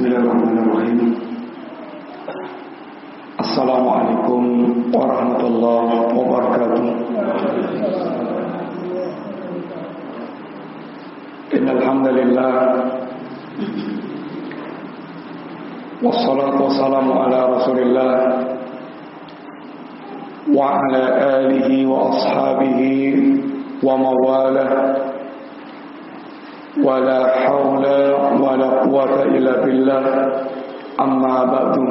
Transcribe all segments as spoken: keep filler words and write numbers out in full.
Bismillahirrahmanirrahim. Assalamualaikum warahmatullahi wabarakatuh. Innal hamdalillah wassalatu wassalamu ala Rasulillah wa ala alihi wa ashabihi wa mawalah. Wala haula wala quwwata illa billah. Amma ba'du.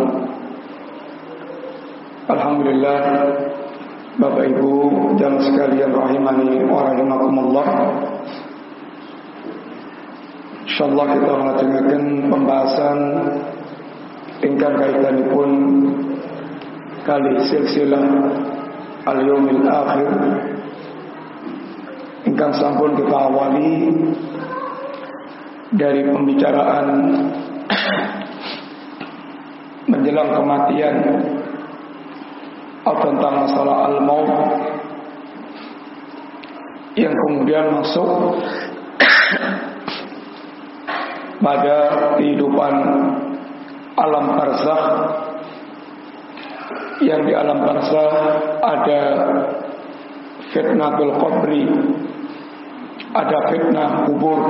Alhamdulillah, Bapak Ibu dan sekalian rahimani wa rahimakumullah. Insyaallah kita ngajengkeun pembahasan ingkang kaitanipun kali silsilah al-yaumil akhir ingkang sampun kita awali dari pembicaraan menjelang kematian atau tentang masalah al-maut yang kemudian masuk pada kehidupan alam barzakh, yang di alam barzakh ada fitnatul qabri, ada fitnah kubur.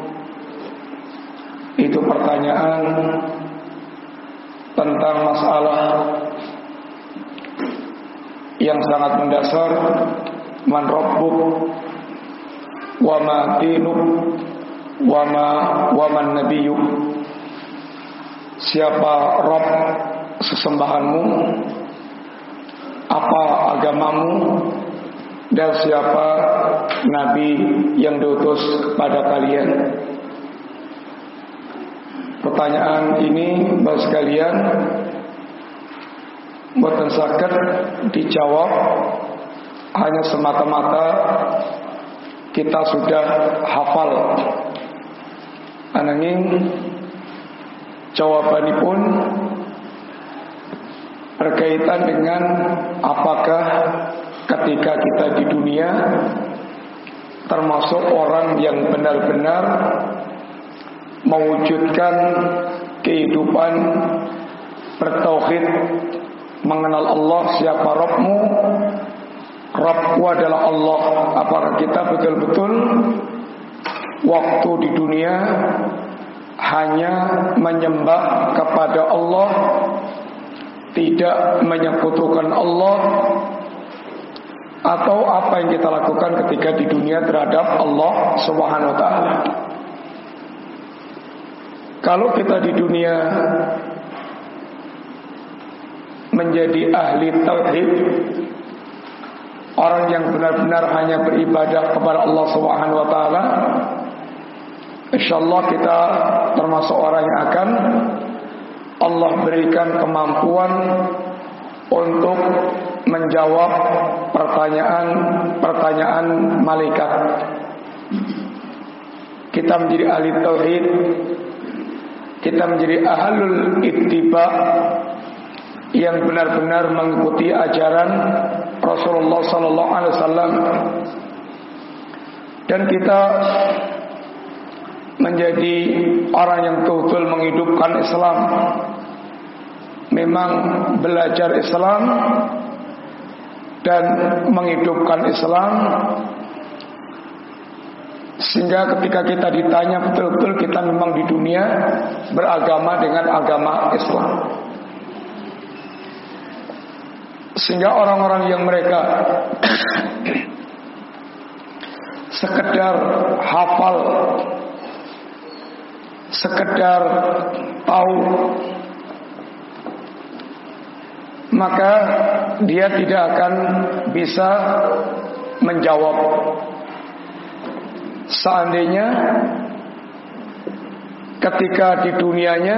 Itu pertanyaan tentang masalah yang sangat mendasar. Man rabbuk wa ma dinuk wa ma wa man nabiyyuk. Siapa Rabb sesembahanmu, apa agamamu, dan siapa nabi yang diutus kepada kalian. Pertanyaan ini Bapak sekalian boten saged dijawab hanya semata-mata kita sudah hafal. Ananging jawabanipun berkaitan dengan apakah ketika kita di dunia termasuk orang yang benar-benar mewujudkan kehidupan bertauhid, mengenal Allah, siapa Rabbmu, Rabbku adalah Allah. Apakah kita betul-betul waktu di dunia hanya menyembah kepada Allah, tidak menyekutukan Allah, atau apa yang kita lakukan ketika di dunia terhadap Allah Subhanahu wa taala? Kalau kita di dunia menjadi ahli tauhid, orang yang benar-benar hanya beribadah kepada Allah Subhanahu wa taala, insyaallah kita termasuk orang yang akan Allah berikan kemampuan untuk menjawab pertanyaan-pertanyaan malaikat. Kita menjadi ahli tauhid, kita menjadi ahlul ittiba, yang benar-benar mengikuti ajaran Rasulullah sallallahu alaihi wasallam, dan kita menjadi orang yang betul menghidupkan Islam, memang belajar Islam dan menghidupkan Islam, sehingga ketika kita ditanya betul-betul kita memang di dunia beragama dengan agama Islam. Sehingga orang-orang yang mereka sekedar hafal, sekedar tahu, maka dia tidak akan bisa menjawab. Seandainya ketika di dunianya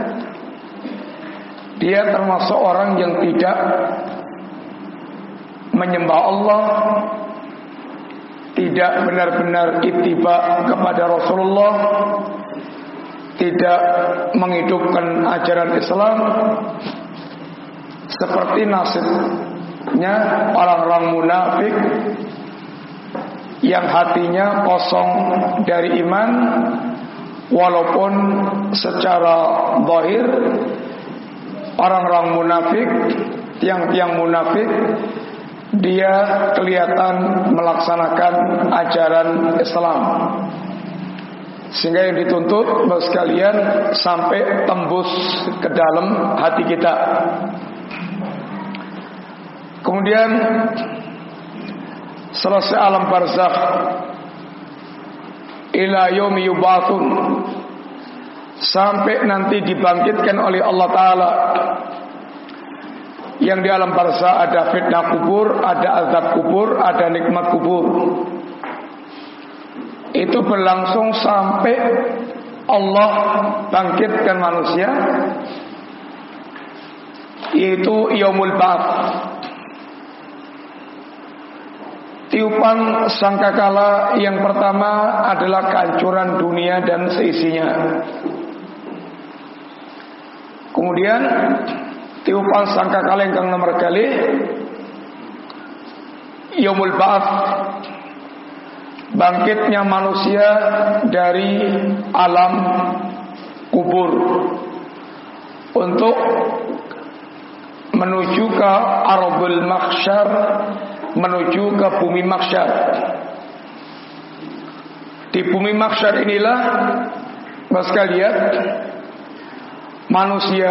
dia termasuk orang yang tidak menyembah Allah, tidak benar-benar ittiba kepada Rasulullah, tidak menghidupkan ajaran Islam, seperti nasibnya orang-orang munafik yang hatinya kosong dari iman, walaupun secara zahir orang-orang munafik, tiang-tiang munafik, dia kelihatan melaksanakan ajaran Islam, sehingga yang dituntut bagi sekalian sampai tembus ke dalam hati kita. Kemudian selesai alam barzakh, ila yaumi yubatsun, sampai nanti dibangkitkan oleh Allah Ta'ala. Yang di alam barzakh ada fitnah kubur, ada azab kubur, ada nikmat kubur. Itu berlangsung sampai Allah bangkitkan manusia, yaitu yaumul ba'ats. Tiupan sangkakala yang pertama adalah kehancuran dunia dan seisinya. Kemudian tiupan sangkakala yang ke nomor kali yaumul ba'ats, bangkitnya manusia dari alam kubur untuk menuju ke ardul mahsyar, menuju ke bumi mahsyar. Di bumi mahsyar inilah, Mas sekalian, manusia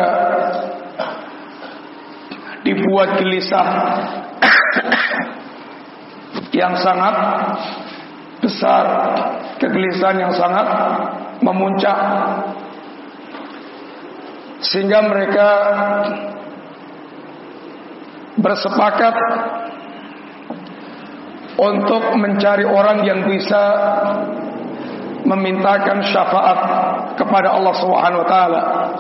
dibuat gelisah yang sangat besar, kegelisahan yang sangat memuncak, sehingga mereka bersepakat untuk mencari orang yang bisa memintakan syafaat kepada Allah Subhanahu wa taala.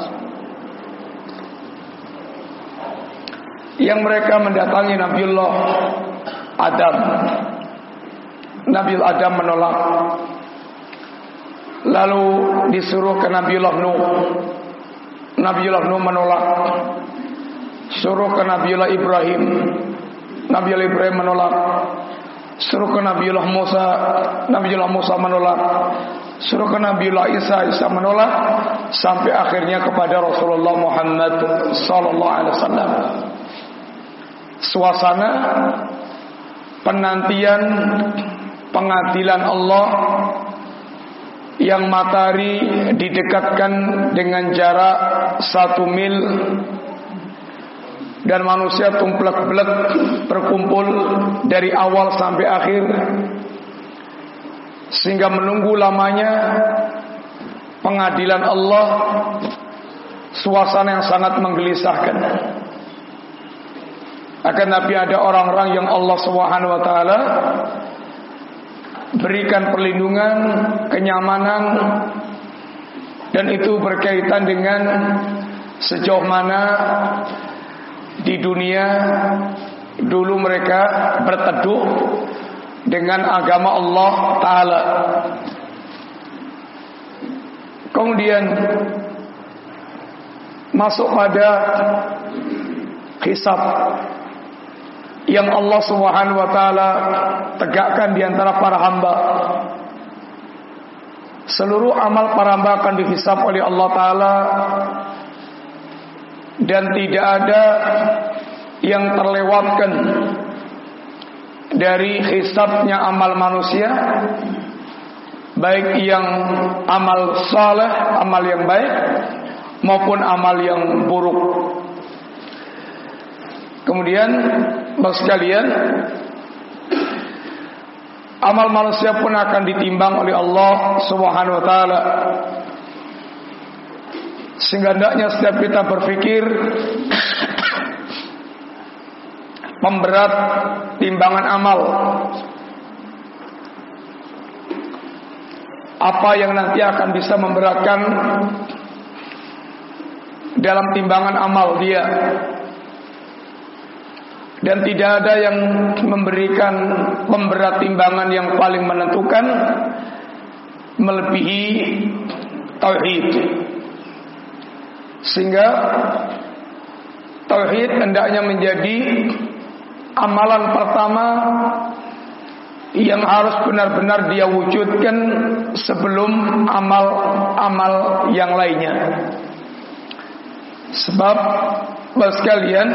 Yang mereka mendatangi Nabiullah Adam. Nabiul Adam menolak. Lalu disuruh ke Nabiullah Nuh. Nabiullah Nuh menolak. Suruh ke Nabiullah Ibrahim. Nabiullah Ibrahim menolak. Suruh ke Nabiullah Musa. Nabiullah Musa menolak. Suruh ke Nabiullah Isa. Isa menolak. Sampai akhirnya kepada Rasulullah Muhammad sallallahu alaihi wasallam. Suasana penantian pengadilan Allah yang matahari didekatkan dengan jarak satu mil dan manusia tumplek-blek berkumpul dari awal sampai akhir, sehingga menunggu lamanya pengadilan Allah, suasana yang sangat menggelisahkan. Akan tapi ada orang-orang yang Allah Subhanahu wa taala berikan perlindungan, kenyamanan, dan itu berkaitan dengan sejauh mana di dunia dulu mereka berteduh dengan agama Allah Ta'ala. Kemudian masuk pada hisab yang Allah Subhanahu wa taala tegakkan di antara para hamba. Seluruh amal para hamba akan dihisab oleh Allah Ta'ala, dan tidak ada yang terlewatkan dari hisabnya amal manusia, baik yang amal saleh, amal yang baik, maupun amal yang buruk. Kemudian Bapak sekalian, amal manusia pun akan ditimbang oleh Allah Subhanahu wa taala. Sehingga hendaknya setiap kita berpikir memberat timbangan amal. Apa yang nanti akan bisa memberatkan dalam timbangan amal dia. Dan tidak ada yang memberikan pemberat timbangan yang paling menentukan melebihi tauhid. Sehingga tauhid hendaknya menjadi amalan pertama yang harus benar-benar dia wujudkan sebelum amal-amal yang lainnya. Sebab Bapak sekalian,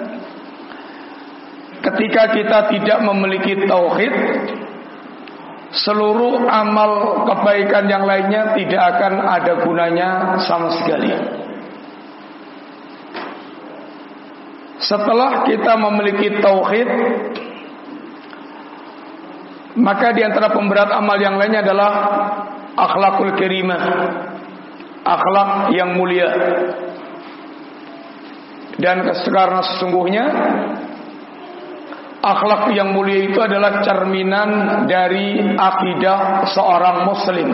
ketika kita tidak memiliki tauhid, seluruh amal kebaikan yang lainnya tidak akan ada gunanya sama sekali. Setelah kita memiliki tauhid, maka di antara pemberat amal yang lainnya adalah akhlakul karimah, akhlak yang mulia. Dan karena sesungguhnya akhlak yang mulia itu adalah cerminan dari akidah seorang muslim.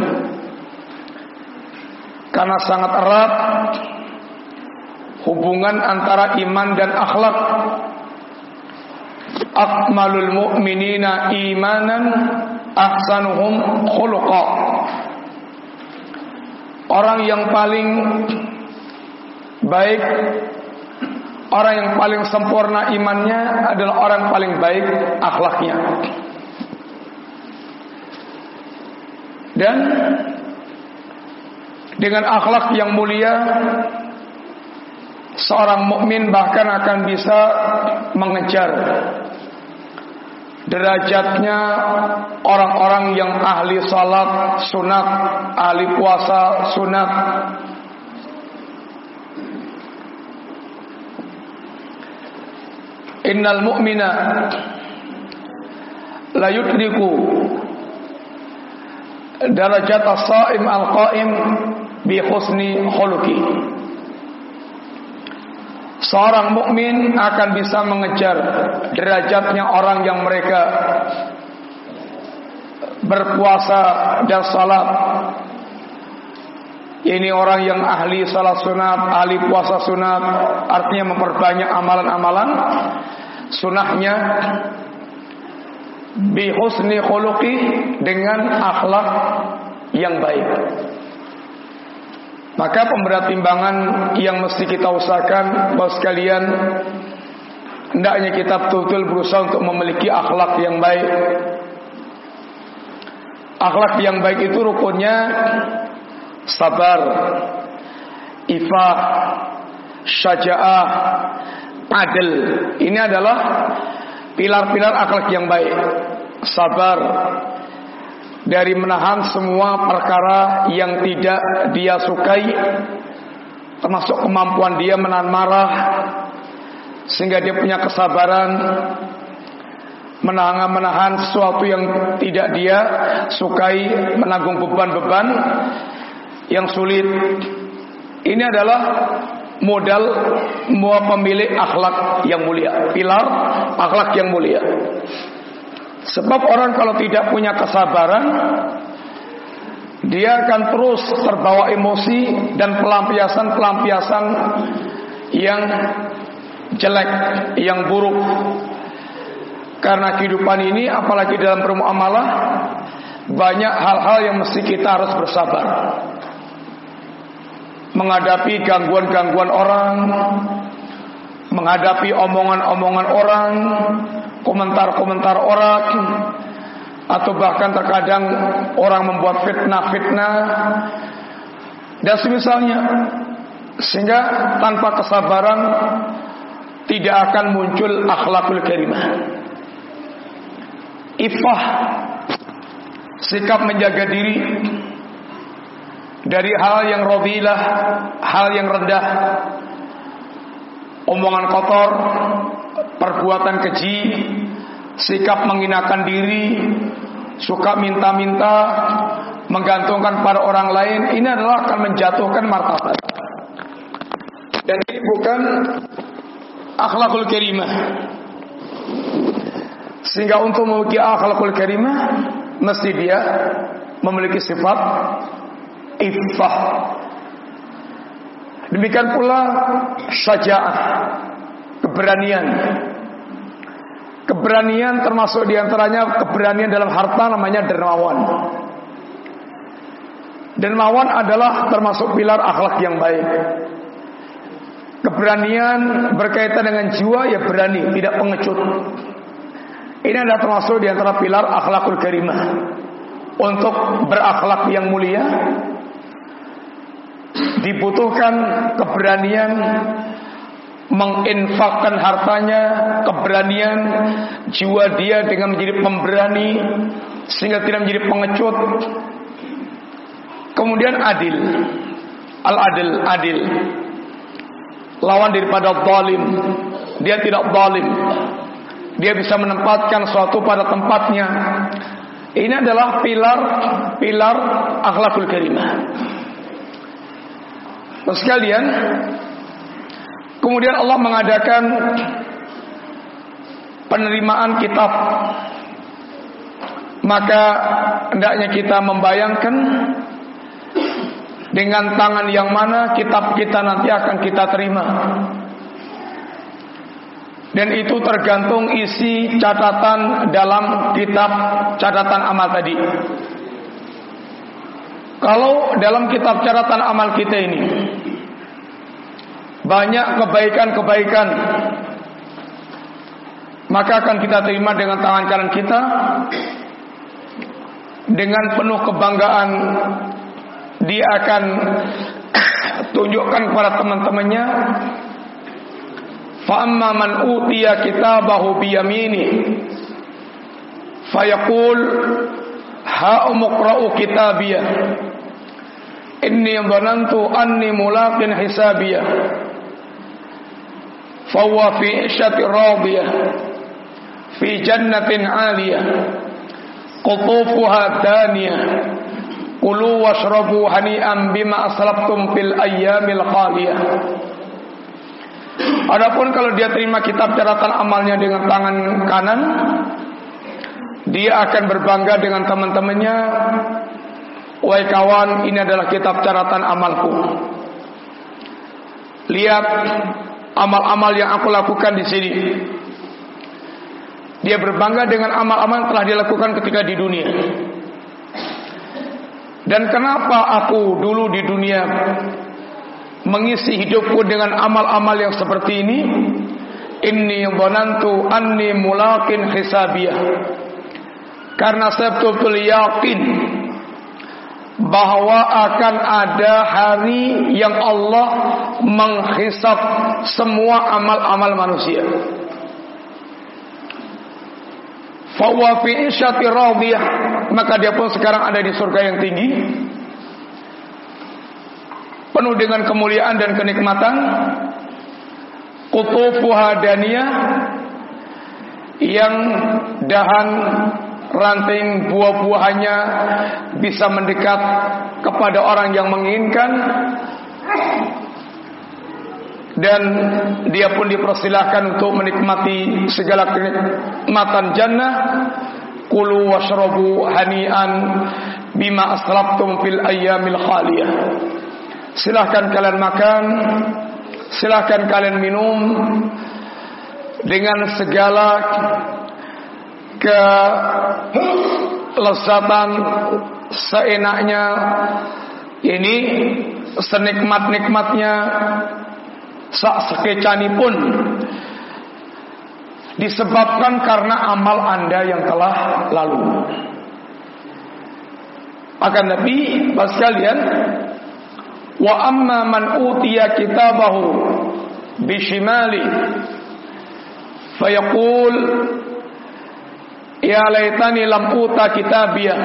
Karena sangat erat hubungan antara iman dan akhlak. Akmalul mu'minina imanan ahsanuhum khuluqa. Orang yang paling baik, orang yang paling sempurna imannya adalah orang paling baik akhlaknya. Dan dengan akhlak yang mulia, seorang mukmin bahkan akan bisa mengejar derajatnya orang-orang yang ahli salat sunat, ahli puasa sunat. Innal mu'mina la yudriku darajat as-sha'im al-qa'im bi husni khuluqi. Seorang mukmin akan bisa mengejar derajatnya orang yang mereka berpuasa dan salat. Ini orang yang ahli salat sunat, ahli puasa sunat, artinya memperbanyak amalan-amalan sunahnya. Bi husni khuluqi, dengan akhlak yang baik. Maka pemberat timbangan yang mesti kita usahakan, Bapak sekalian, hendaknya kita betul-betul berusaha untuk memiliki akhlak yang baik. Akhlak yang baik itu rukunnya sabar, ifah, syaja'ah, adil. Ini adalah pilar-pilar akhlak yang baik. Sabar, dari menahan semua perkara yang tidak dia sukai, termasuk kemampuan dia menahan marah, sehingga dia punya kesabaran menahan menahan sesuatu yang tidak dia sukai, menanggung beban-beban yang sulit. Ini adalah modal semua pemilik akhlak yang mulia, pilar akhlak yang mulia. Sebab orang kalau tidak punya kesabaran, dia akan terus terbawa emosi dan pelampiasan-pelampiasan yang jelek, yang buruk. Karena kehidupan ini, apalagi dalam bermuamalah, banyak hal-hal yang mesti kita harus bersabar. Menghadapi gangguan-gangguan orang, menghadapi omongan-omongan orang, komentar-komentar orang, atau bahkan terkadang orang membuat fitnah-fitnah dan semisalnya. Sehingga tanpa kesabaran tidak akan muncul akhlakul karimah. Ifah, sikap menjaga diri dari hal yang radilah, hal yang rendah, omongan kotor, perbuatan keji, sikap menghinakan diri, suka minta-minta, menggantungkan pada orang lain. Ini adalah akan menjatuhkan martabat. Dan ini bukan akhlakul karimah. Sehingga untuk memiliki akhlakul karimah, mesti dia memiliki sifat iffah. Demikian pula syaja'ah, keberanian. Keberanian termasuk diantaranya keberanian dalam harta, namanya dermawan. Dermawan adalah termasuk pilar akhlak yang baik. Keberanian berkaitan dengan jiwa, ya berani, tidak pengecut. Ini adalah termasuk di antara pilar akhlakul karimah. Untuk berakhlak yang mulia dibutuhkan keberanian menginfakkan hartanya, keberanian jiwa dia dengan menjadi pemberani sehingga tidak menjadi pengecut. Kemudian adil, al-adil, adil, lawan daripada zalim. Dia tidak zalim, dia bisa menempatkan sesuatu pada tempatnya. Ini adalah pilar pilar akhlakul karimah. Terus sekalian, kemudian Allah mengadakan penerimaan kitab. Maka hendaknya kita membayangkan dengan tangan yang mana kitab kita nanti akan kita terima. Dan itu tergantung isi catatan dalam kitab catatan amal tadi. Kalau dalam kitab catatan amal kita ini banyak kebaikan-kebaikan, maka akan kita terima dengan tangan kanan kita dengan penuh kebanggaan. Dia akan tunjukkan kepada teman-temannya, fa amma man utiya kitabahu bi yamini fayaqul ha umqra'u kitabiyah inni dhanantu anni mulaqin hisabiyah fa huwa fi 'ishatin radiyah fi jannatin 'aliyah qutufuha daniyah kulu washrabu hani'an bima aslaftum fil ayyamil khaliyah. Adapun kalau dia terima kitab catatan amalnya dengan tangan kanan, dia akan berbangga dengan teman-temannya, wahai kawan, ini adalah kitab catatan amalku. Lihat amal-amal yang aku lakukan di sini. Dia berbangga dengan amal-amal yang telah dia lakukan ketika di dunia. Dan kenapa aku dulu di dunia mengisi hidupku dengan amal-amal yang seperti ini? Inni dhanantu anni mulaqin hisabiyah. Karena saya betul-betul yakin bahwa akan ada hari yang Allah menghisab semua amal-amal manusia. Fa huwa fi 'ishatin radiyah, maka dia pun sekarang ada di surga yang tinggi, penuh dengan kemuliaan dan kenikmatan. Qutufuha daniyah, yang dahan ranting buah-buahannya bisa mendekat kepada orang yang menginginkan, dan dia pun dipersilahkan untuk menikmati segala kenikmatan jannah. Kulu washrabu hani'an bima aslaftum fil ayyamil khaliyah. Silahkan kalian makan, silahkan kalian minum dengan segala kelezatan seenaknya, ini senikmat-nikmatnya, sak sekecani pun, disebabkan karena amal Anda yang telah lalu. Akan tapi bagi sekalian, wa amma man utiya kitabahu bishimali fayaqul ya laitani lam uta kitabiyah.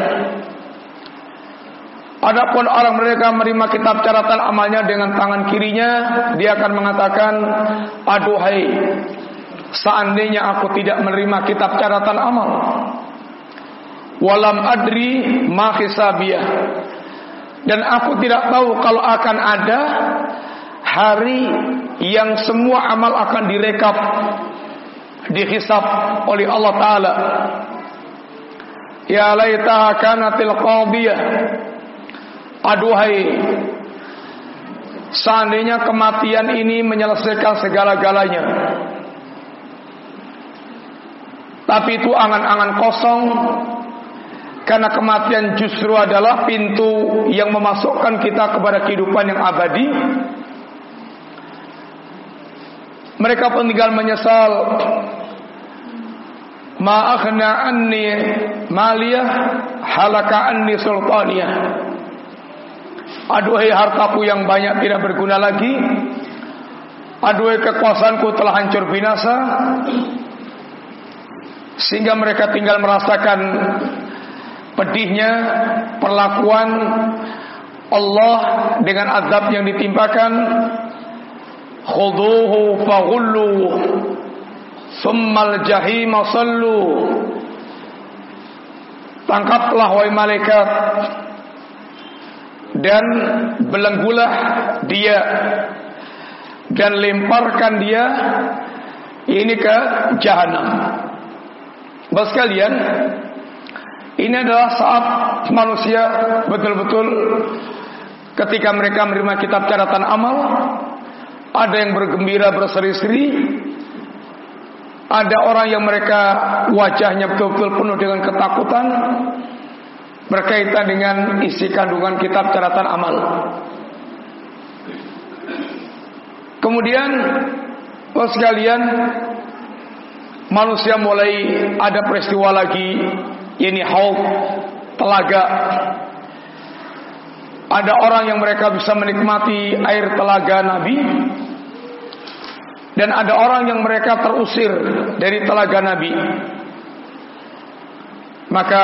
Adapun orang mereka menerima kitab catatan amalnya dengan tangan kirinya, dia akan mengatakan, aduhai, seandainya aku tidak menerima kitab catatan amal. Walam adri ma hisabiyah, dan aku tidak tahu kalau akan ada hari yang semua amal akan direkap, dihisab oleh Allah Ta'ala. Ya laitaha kanatil qadiyah, aduhai, seandainya kematian ini menyelesaikan segala-galanya. Tapi itu angan-angan kosong, karena kematian justru adalah pintu yang memasukkan kita kepada kehidupan yang abadi. Mereka pun tinggal menyesal, ma aghna anni maliyah halaka anni sultaniyah. Aduhai hartaku yang banyak tidak berguna lagi, aduhai kekuasaanku telah hancur binasa. Sehingga mereka tinggal merasakan pedihnya perlakuan Allah dengan azab yang ditimpakan. Khuduhu faghullu summal jahima sallu. Tangkaplah wahai malaikat dan belenggulah dia dan lemparkan dia ini ke jahanam. Bapak sekalian, ini adalah saat manusia betul-betul ketika mereka menerima kitab catatan amal, ada yang bergembira berseri-seri, ada orang yang mereka wajahnya betul-betul penuh dengan ketakutan berkaitan dengan isi kandungan kitab catatan amal. Kemudian Bapak sekalian, manusia mulai ada peristiwa lagi, ini haud, telaga. Ada orang yang mereka bisa menikmati air telaga Nabi, dan ada orang yang mereka terusir dari telaga Nabi. Maka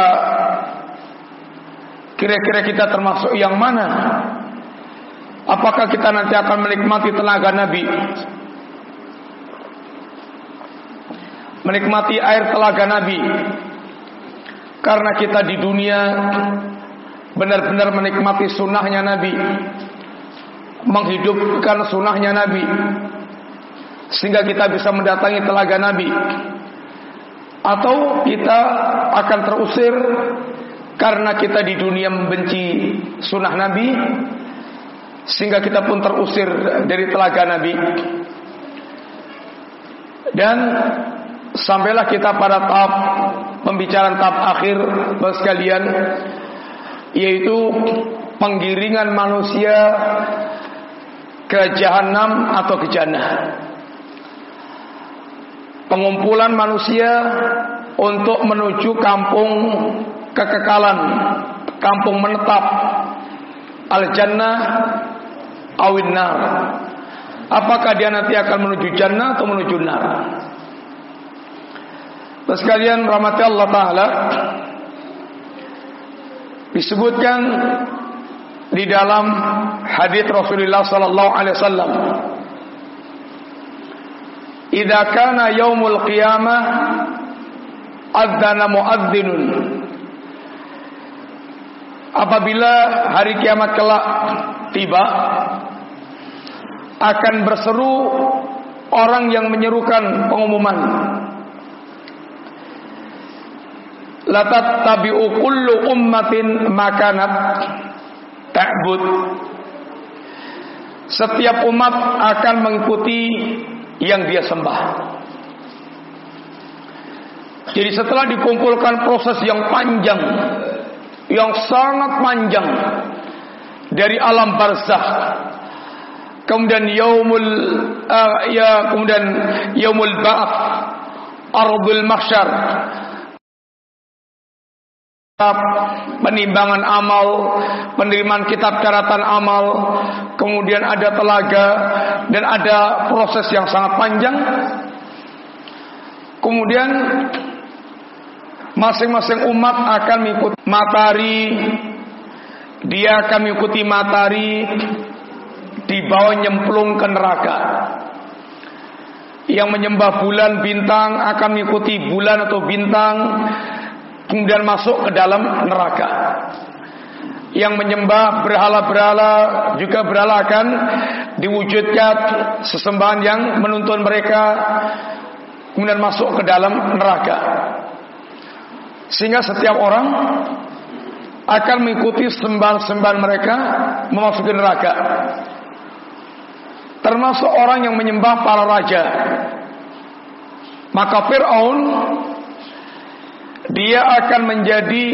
kira-kira kita termasuk yang mana? Apakah kita nanti akan menikmati telaga Nabi, menikmati air telaga Nabi, karena kita di dunia benar-benar menikmati sunnahnya Nabi, menghidupkan sunnahnya Nabi, sehingga kita bisa mendatangi telaga Nabi? Atau kita akan terusir karena kita di dunia membenci sunnah Nabi, sehingga kita pun terusir dari telaga Nabi? Dan sampailah kita pada tahap pembicaraan tahap akhir Bapak sekalian, yaitu penggiringan manusia ke jahanam atau ke jannah. Pengumpulan manusia untuk menuju kampung kekekalan, kampung menetap, al-jannah awin nar. Apakah dia nanti akan menuju jannah atau menuju nar? Bapak sekalian rahmati Allah Ta'ala, disebutkan di dalam hadits Rasulullah sallallahu alaihi wasallam, idza kana yaumul qiyamah adzana muadzzinun. Apabila hari kiamat kelak tiba, akan berseru orang yang menyerukan pengumuman, la tattabi'u kullu ummatin makanat ta'bud. Setiap umat akan mengikuti yang dia sembah. Jadi setelah dikumpulkan proses yang panjang, yang sangat panjang, dari alam barzakh, kemudian yaumul uh, ya kemudian yaumul ba'ats, ardul mahsyar, penimbangan amal, penerimaan kitab catatan amal, kemudian ada telaga, dan ada proses yang sangat panjang. Kemudian masing-masing umat akan mengikuti matahari, dia akan mengikuti matahari, dibawa nyemplung ke neraka. Yang menyembah bulan bintang akan mengikuti bulan atau bintang, kemudian masuk ke dalam neraka. Yang menyembah berhala-berhala, juga berhala akan diwujudkan sesembahan yang menuntun mereka, kemudian masuk ke dalam neraka. Sehingga setiap orang akan mengikuti sembahan-sembahan mereka memasuki neraka. Termasuk orang yang menyembah para raja. Maka Fir'aun, dia akan menjadi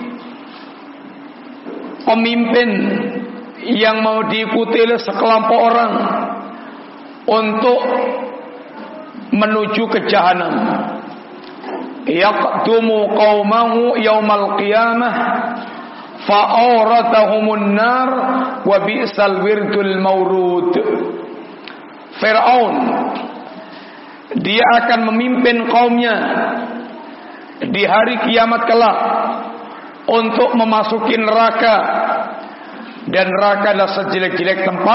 pemimpin yang mau diikuti oleh sekelompok orang untuk menuju ke jahanam. yaqdumu qaumahu yaumal qiyamah fa'awratahumun nar wa bi'sal wirdul maurud. Fir'aun, dia akan memimpin kaumnya di hari kiamat kelak untuk memasuki neraka, dan neraka adalah sejelek-jelek tempat,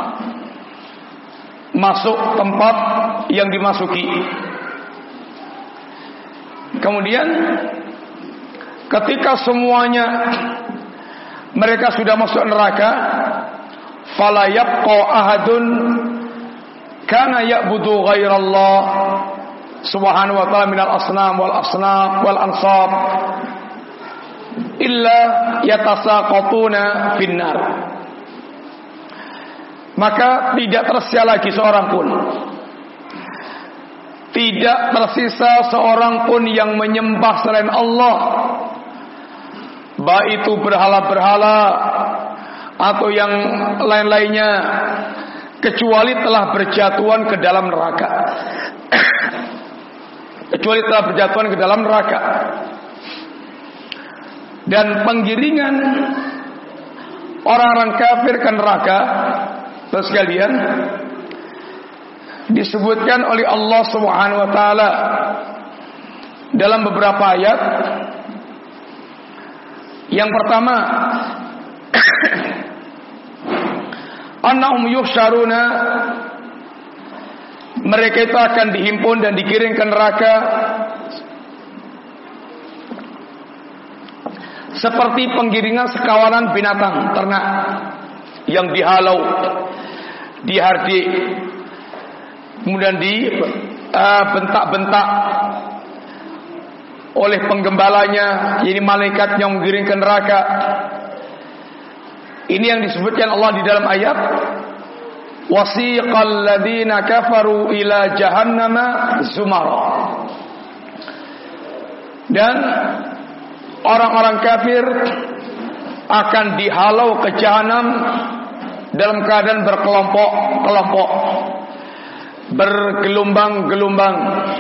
masuk tempat yang dimasuki. Kemudian ketika semuanya mereka sudah masuk neraka, fala yabqa ahadun kana ya'budu ghairallah subhanahu wa ta'ala minal asnam wal asnam wal ansab illa yatasaqatuna finnar. Maka tidak tersisa lagi seorang pun, tidak tersisa seorang pun yang menyembah selain Allah, baik itu berhala-berhala atau yang lain-lainnya, kecuali telah berjatuhan ke dalam neraka. Kecuali telah berjatuhan ke dalam neraka. Dan penggiringan orang-orang kafir ke neraka, terus sekalian, disebutkan oleh Allah Subhanahu wa taala dalam beberapa ayat. Yang pertama, annahum yuhsyaruna, mereka itu akan dihimpun dan digiring ke neraka seperti penggiringan sekawanan binatang ternak yang dihalau, dihardik, kemudian dibentak-bentak uh, oleh penggembalanya, ini malaikat yang menggiring ke neraka. Ini yang disebutkan Allah di dalam ayat, wasiqal ladzina kafaru ila jahannama zumara. Dan orang-orang kafir akan dihalau ke jahanam dalam keadaan berkelompok-kelompok, bergelombang-gelombang.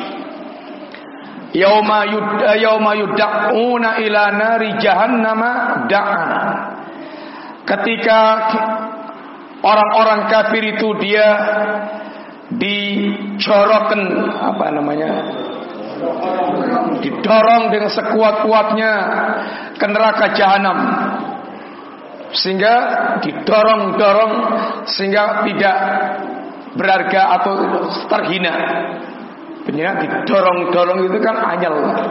Yauma yud'a yauma yud'una ila nari jahannama da'a. Ketika orang-orang kafir itu dia dicorokkan, apa namanya, didorong dengan sekuat-kuatnya ke neraka jahanam, sehingga didorong-dorong sehingga tidak berharga atau terhina. Benar, didorong-dorong itu kan anyel,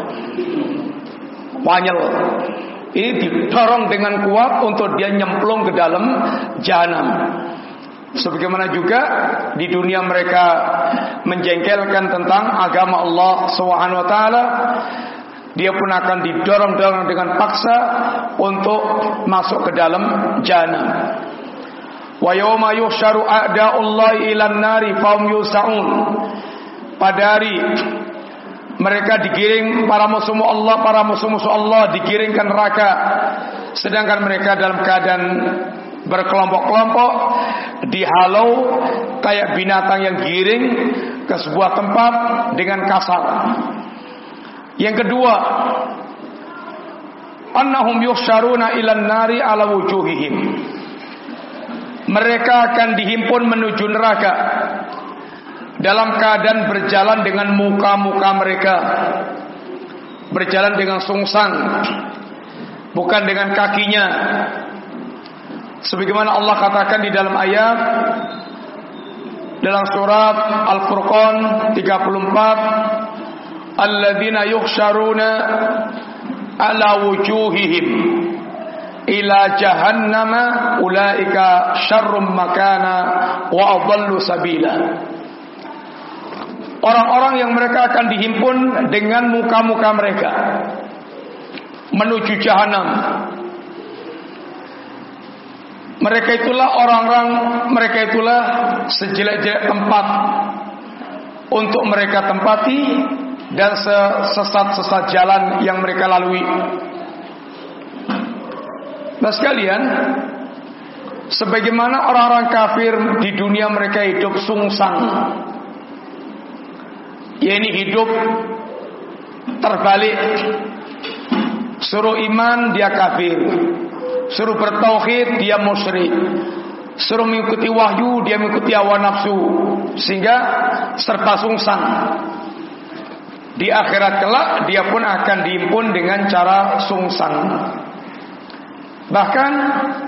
wanyel. Ini didorong dengan kuat untuk dia nyemplung ke dalam jahanam. Sebagaimana juga di dunia mereka menjengkelkan tentang agama Allah Subhanahu wa taala, dia pun akan didorong-dorong dengan paksa untuk masuk ke dalam jahanam. Wa yauma yuhsyaru a'da'ullahi ilan nari fahum yus'aun. Pada hari mereka digiring, para musuh Allah, para musuh-musuh Allah digiring ke neraka, sedangkan mereka dalam keadaan berkelompok-kelompok, dihalau kayak binatang yang giring ke sebuah tempat dengan kasar. Yang kedua, annahum yuhsyaruna ilan nari ala wujuhihim. Mereka akan dihimpun menuju neraka dalam keadaan berjalan dengan muka-muka mereka, berjalan dengan sungsang, bukan dengan kakinya. Sebagaimana Allah katakan di dalam ayat dalam surat Al-Furqan tiga puluh empat, alladzina yuhsyaruna ala wujuhihim ila jahannama ulaika syarrum makana wa adallu sabila. Orang-orang yang mereka akan dihimpun dengan muka-muka mereka menuju jahanam. Mereka itulah orang-orang, mereka itulah sejelek-jelek tempat untuk mereka tempati dan sesat-sesat jalan yang mereka lalui. Nah sekalian, sebagaimana orang-orang kafir di dunia mereka hidup sungsang, ya ini hidup terbalik. Suruh iman dia kafir, suruh bertauhid dia musyrik, suruh mengikuti wahyu dia mengikuti hawa nafsu, sehingga serba sungsang. Di akhirat kelak dia pun akan dihimpun dengan cara sungsang. Bahkan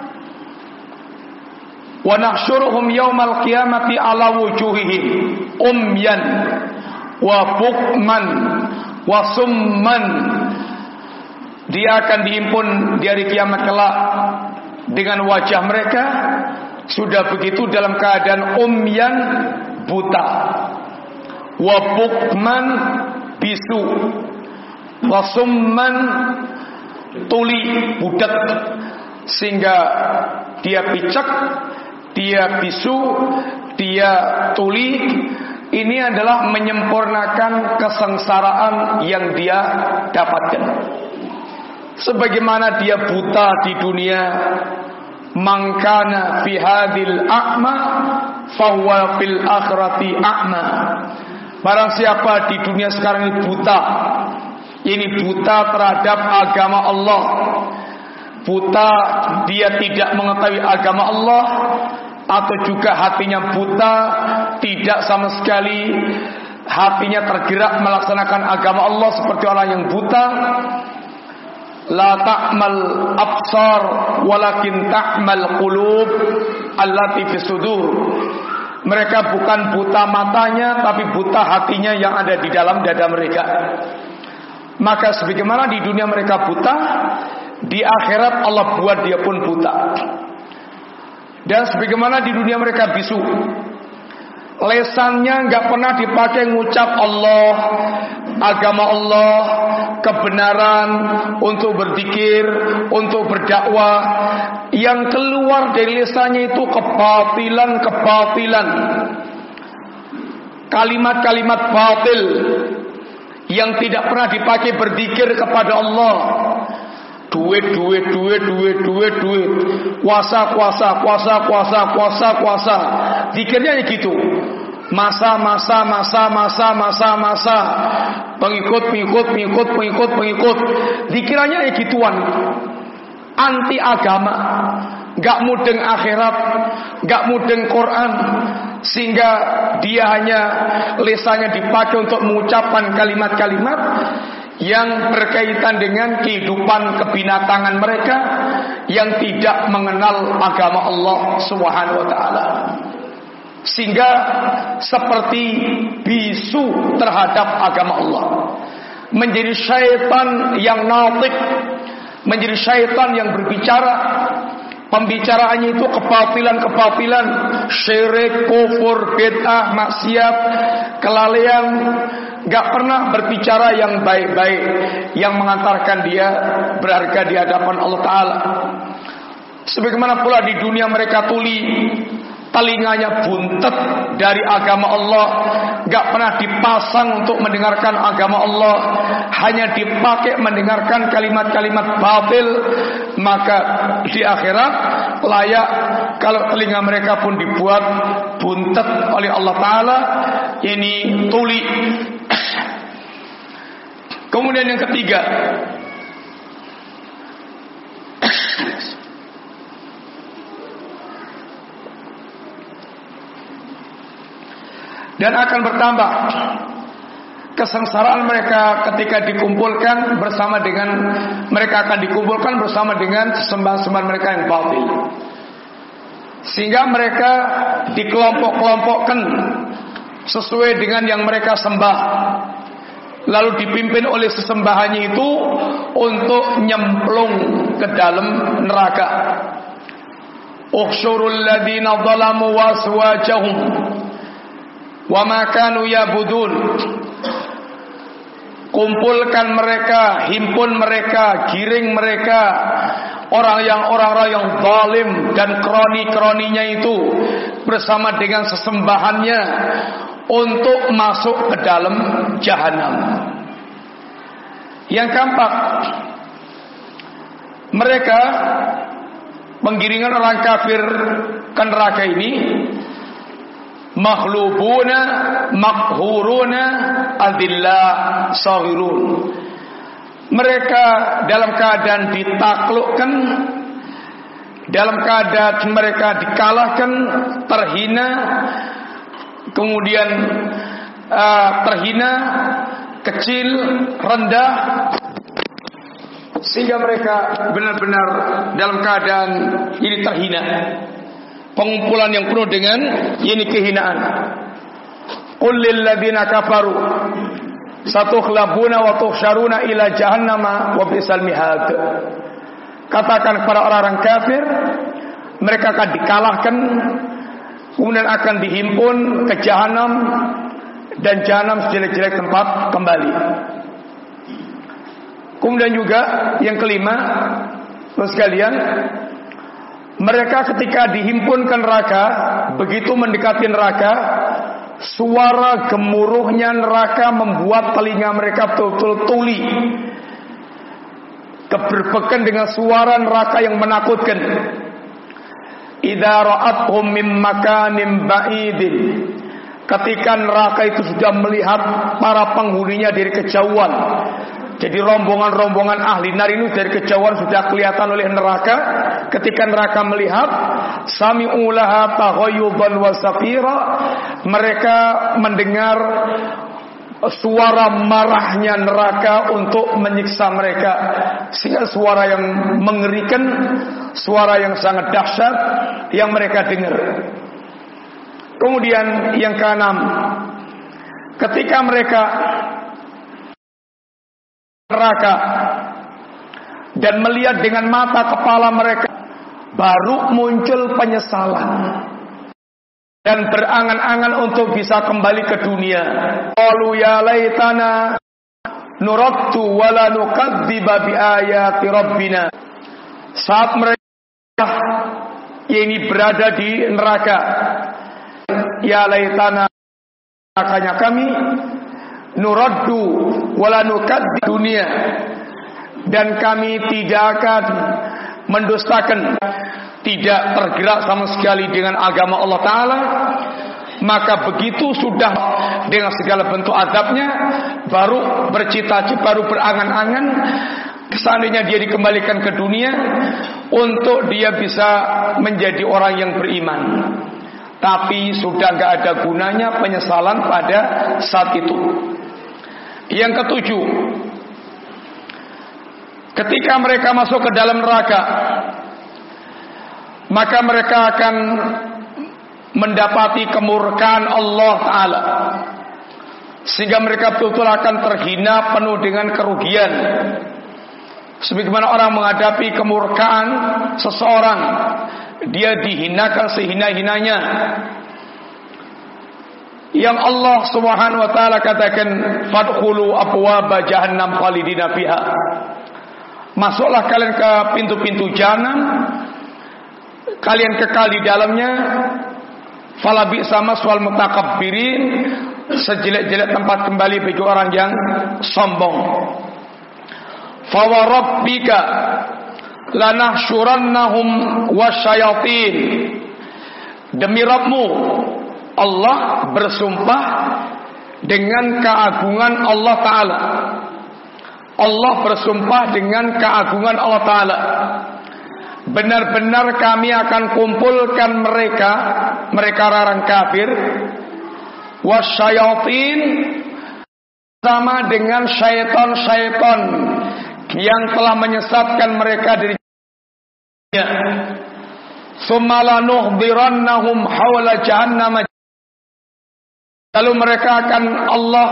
wa nahsyuruhum yaumal qiyamati ala wujuhihim umyan wa bukman wa summan. Dia akan dihimpun di hari kiamat kelak dengan wajah mereka sudah begitu dalam keadaan umyan buta, wa bukman bisu, wa summan tuli budak, sehingga dia picek, dia bisu, dia tuli. Ini adalah menyempurnakan kesengsaraan yang dia dapatkan. Sebagaimana dia buta di dunia, mangkana fi hadil a'ma fahuwa fil akhirati a'ma. Barang siapa di dunia sekarang ini buta, ini buta terhadap agama Allah, buta dia tidak mengetahui agama Allah, atau juga hatinya buta, tidak sama sekali hatinya tergerak melaksanakan agama Allah seperti orang yang buta. La ta'mal absar walakin ta'mal qulub allati fis sudur. Mereka bukan buta matanya, tapi buta hatinya yang ada di dalam dada mereka. Maka sebagaimana di dunia mereka buta, di akhirat Allah buat dia pun buta. Dan sebagaimana di dunia mereka bisu, lesannya nggak pernah dipakai ngucap Allah, agama Allah, kebenaran, untuk berzikir, untuk berdakwah. Yang keluar dari lisannya itu kebatilan-kebatilan, kalimat-kalimat batil yang tidak pernah dipakai berzikir kepada Allah. Duit, duit, duit, duit, duit, duit, kuasa, kuasa, kuasa, kuasa, kuasa, kuasa. Zikirnya gitu. Masa, masa, masa, masa, masa, masa. Pengikut, pengikut, pengikut, pengikut, pengikut. Zikirannya ya gituan. Anti agama, gak mudeng akhirat, gak mudeng Quran, sehingga dia hanya lisannya dipakai untuk mengucapkan kalimat-kalimat yang berkaitan dengan kehidupan kebinatangan mereka yang tidak mengenal agama Allah Subhanahu wa taala. Sehingga seperti bisu terhadap agama Allah, menjadi syaitan yang natik, menjadi syaitan yang berbicara. Pembicaraannya itu kebatilan-kebatilan, syirik, kufur, bid'ah, maksiat, kelalaian. Gak pernah berbicara yang baik-baik, yang mengantarkan dia berharga di hadapan Allah Ta'ala. Sebagaimana pula di dunia mereka tuli, telinganya buntet dari agama Allah, gak pernah dipasang untuk mendengarkan agama Allah, hanya dipakai mendengarkan kalimat-kalimat batil. Maka di akhirat layak kalau telinga mereka pun dibuat buntet oleh Allah Ta'ala. Ini tuli. Kemudian yang ketiga, dan akan bertambah kesengsaraan mereka ketika dikumpulkan bersama dengan mereka akan dikumpulkan bersama dengan sembahan-sembahan mereka yang batil, sehingga mereka dikelompok-kelompokkan sesuai dengan yang mereka sembah, lalu dipimpin oleh sesembahannya itu untuk nyemplung ke dalam neraka. Ukhsyurul ladina zalamu waswajahum wa ma kanu yabudun. Kumpulkan mereka, himpun mereka, giring mereka, orang yang orang-orang yang zalim dan kroni-kroninya itu bersama dengan sesembahannya untuk masuk ke dalam jahanam. Yang keempat, mereka menggiringkan orang kafir ke neraka ini maghlubuna makhuruna adillah saghirun. Mereka dalam keadaan ditaklukkan, dalam keadaan mereka dikalahkan, terhina, kemudian uh, terhina, kecil, rendah, sehingga mereka benar-benar dalam keadaan ini terhina. Pengumpulan yang penuh dengan ini kehinaan. Qul lil ladzina kafaru satukhlabuna wa tuhsyaruna ila jahannama wa bisal mihad. Katakan kepada orang-orang kafir, mereka akan dikalahkan, kemudian akan dihimpun ke jahanam, dan jahanam sejelek-jelek tempat kembali. Kemudian juga yang kelima, terus sekalian, mereka ketika dihimpun ke neraka, begitu mendekati neraka, suara gemuruhnya neraka membuat telinga mereka betul-betul tuli, keberbekan dengan suara neraka yang menakutkan. Idza ra'athum min makanin ba'idin, ketika neraka itu sudah melihat para penghuninya dari kejauhan. Jadi rombongan-rombongan ahli neraka ini dari kejauhan sudah kelihatan oleh neraka. Ketika neraka melihat, sami'u laha taghayyuban wa safira, mereka mendengar suara marahnya neraka untuk menyiksa mereka, sehingga suara yang mengerikan, suara yang sangat dahsyat yang mereka dengar. Kemudian yang keenam, ketika mereka neraka dan melihat dengan mata kepala mereka, baru muncul penyesalan dan berangan-angan untuk bisa kembali ke dunia. Qalu ya laitana nuraddu wa la nukadziba bi ayati rabbina. Saat mereka ini berada di neraka, ya laitana, makanya kami nuraddu wala nukadzib dunia, dan kami tidak akan mendustakan, tidak tergerak sama sekali dengan agama Allah Ta'ala. Maka begitu sudah dengan segala bentuk azabnya, baru bercita-cita, baru berangan-angan, seandainya dia dikembalikan ke dunia untuk dia bisa menjadi orang yang beriman. Tapi sudah gak ada gunanya penyesalan pada saat itu. Yang ketujuh, ketika mereka masuk ke dalam neraka, maka mereka akan mendapati kemurkaan Allah Ta'ala, sehingga mereka betul-betul akan terhina, penuh dengan kerugian. Sebagaimana orang menghadapi kemurkaan seseorang, dia dihinakan sehina-hinanya. Yang Allah Subhanahu wa taala katakan, fadkhulu abwaaba jahannam khalidina fiha. Masuklah kalian ke pintu-pintu jahanam, kalian kekal di dalamnya. Fala bi'sa maswal mutakabbirin, sejelek-jelek tempat kembali bagi orang yang sombong. Fa wa rabbika lanahsyurannahum wasyayatin. Demi Rabbmu, Allah bersumpah dengan keagungan Allah Ta'ala. Allah bersumpah dengan keagungan Allah Ta'ala, benar-benar kami akan kumpulkan mereka, mereka orang kafir, wasyayatin, sama dengan syaitan-syaitan yang telah menyesatkan mereka dari dunia. Tsumma lanuhdirannahum haula jahannam. Lalu mereka akan Allah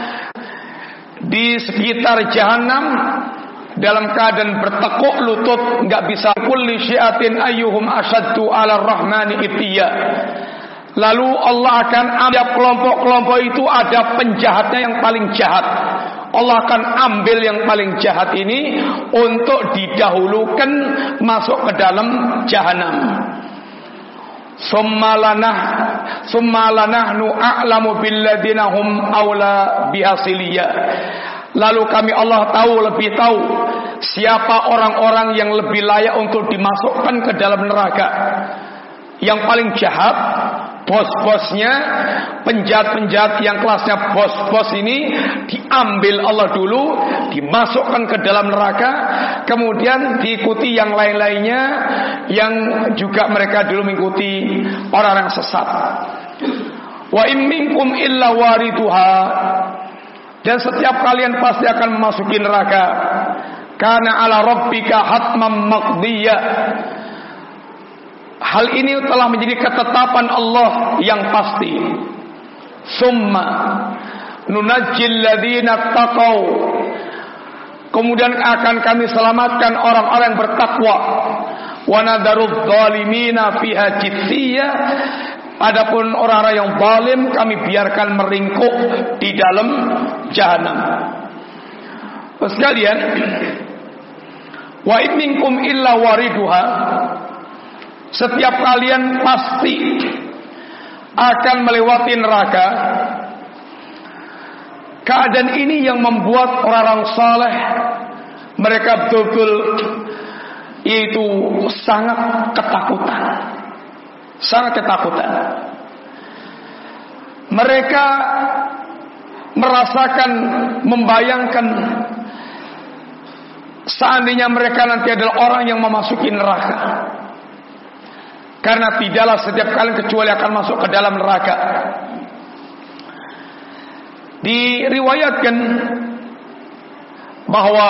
di sekitar jahanam dalam keadaan bertekuk lutut, enggak bisa. Kulli syi'atin ayyuhum asyaddu 'ala rahmani ittiya. Lalu Allah akan ambil kelompok-kelompok itu, ada penjahatnya yang paling jahat. Allah akan ambil yang paling jahat ini untuk didahulukan masuk ke dalam jahanam. Summalanah summalanahnu a'lamu billadzina hum aula bihasiliyah. Lalu kami Allah tahu, lebih tahu siapa orang-orang yang lebih layak untuk dimasukkan ke dalam neraka. Yang paling jahat bos-bosnya, penjahat-penjahat yang kelasnya bos-bos ini diambil Allah dulu, dimasukkan ke dalam neraka, kemudian diikuti yang lain-lainnya yang juga mereka dulu mengikuti orang-orang sesat. Wa in minkum illa wariduha, dan setiap kalian pasti akan memasuki neraka. Karena ala rabbika hatman maqdiyah, hal ini telah menjadi ketetapan Allah yang pasti. Summa nunajjil ladzina taqaw, kemudian akan kami selamatkan orang-orang yang bertakwa. Wa nadarudz zalimina fiha jitsiyah, adapun orang-orang yang zalim kami biarkan meringkuk di dalam jahanam. Sekalian, wa in minkum illa wariduha, setiap kalian pasti akan melewati neraka. Keadaan ini yang membuat orang-orang saleh mereka betul-betul yaitu sangat ketakutan. Sangat ketakutan. Mereka merasakan, membayangkan seandainya mereka nanti adalah orang yang memasuki neraka. Karena tidaklah setiap kali kecuali akan masuk ke dalam neraka. Diriwayatkan bahwa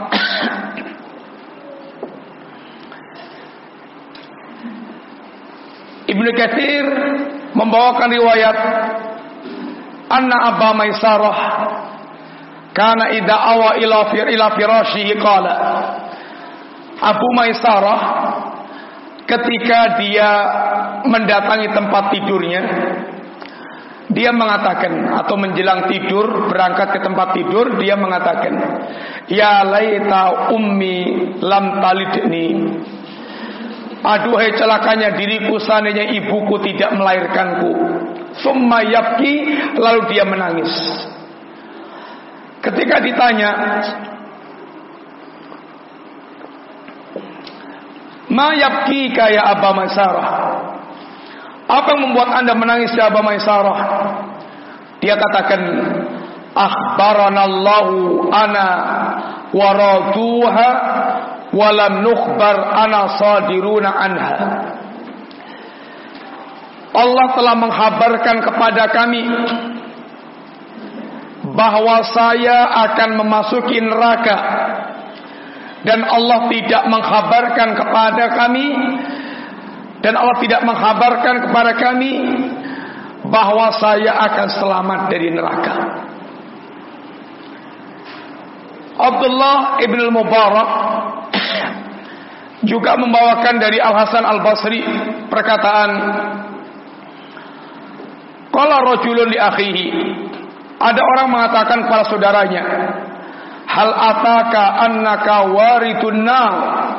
Ibnu Katsir membawakan riwayat anna Aba Maisarah kana idza awa ila fir ila firashihi qala, Abu Maisarah ketika dia mendatangi tempat tidurnya, dia mengatakan, atau menjelang tidur, berangkat ke tempat tidur, dia mengatakan, ya laita ummi lam talidni, aduhai celakanya diriku seandainya ibuku tidak melahirkanku. Summa yabki, lalu dia menangis. Ketika ditanya, ma yabki kaya Aba Maisarah, apa yang membuat anda menangis ya Aba Maisarah? Dia katakan, akhbaranallahu ana waraduha walam nukhbar ana sadiruna anha. Allah telah menghabarkan kepada kami bahwa saya akan memasuki neraka, dan Allah tidak menghabarkan kepada kami dan Allah tidak menghabarkan kepada kami bahwa saya akan selamat dari neraka. Abdullah ibn al-Mubarak juga membawakan dari Al-Hasan Al-Basri perkataan, qala rajulun li akhihi, ada orang mengatakan kepada saudaranya, hal ataka annaka waridun nar,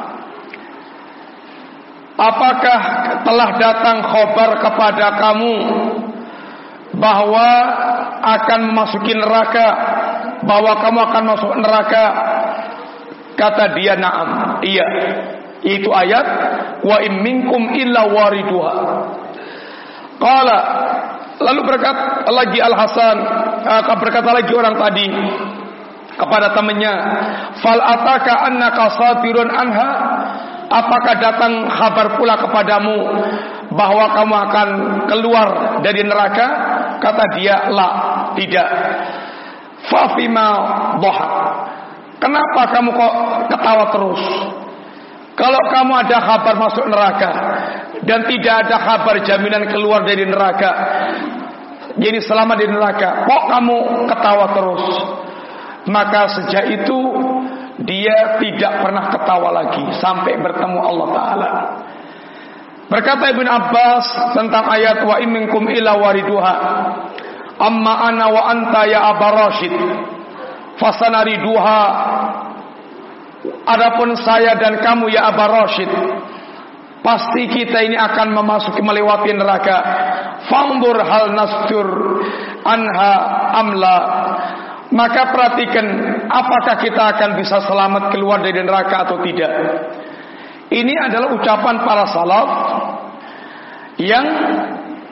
apakah telah datang khabar kepada kamu bahwa akan memasuki neraka, bahwa kamu akan masuk neraka? Kata dia, na'am, iya. Itu ayat wa in minkum illa wariduha. Qala, lalu berkata lagi Al-Hasan, berkata lagi orang tadi kepada temannya, fal ataka annaka satirun anha, apakah datang kabar pula kepadamu bahwa kamu akan keluar dari neraka? Kata dia, la, tidak. Fa fima dhahak, kenapa kamu kok ketawa terus? Kalau kamu ada kabar masuk neraka dan tidak ada kabar jaminan keluar dari neraka, jadi selamat di neraka, kok kamu ketawa terus? Maka sejak itu dia tidak pernah ketawa lagi sampai bertemu Allah Ta'ala. Berkata Ibn Abbas tentang ayat wa in minkum illa wariduha, amma ana wa anta ya Aba Rashid fasanariduha, adapun saya dan kamu ya Aba Rashid, pasti kita ini akan memasuki melewati neraka. Fanzur hal nastur anha amla, maka perhatikan apakah kita akan bisa selamat keluar dari neraka atau tidak. Ini adalah ucapan para salaf yang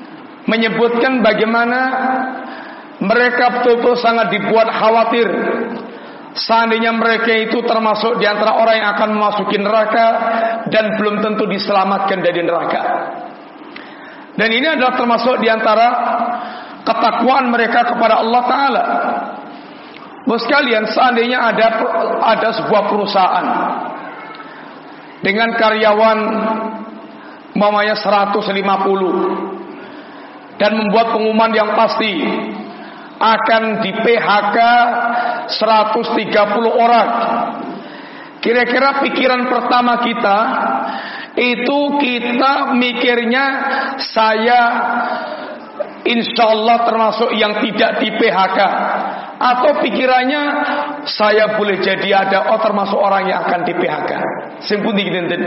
menyebutkan bagaimana mereka betul-betul sangat dibuat khawatir seandainya mereka itu termasuk di antara orang yang akan memasuki neraka dan belum tentu diselamatkan dari neraka. Dan ini adalah termasuk di antara ketakwaan mereka kepada Allah Ta'ala. Bos sekalian, seandainya ada ada sebuah perusahaan dengan karyawan umpamanya seratus lima puluh dan membuat pengumuman yang pasti akan di P H K seratus tiga puluh orang. Kira-kira pikiran pertama kita itu kita mikirnya saya insya Allah termasuk yang tidak di P H K, atau pikirannya saya boleh jadi ada oh termasuk orang yang akan di P H K. Simpun dikit-dikit.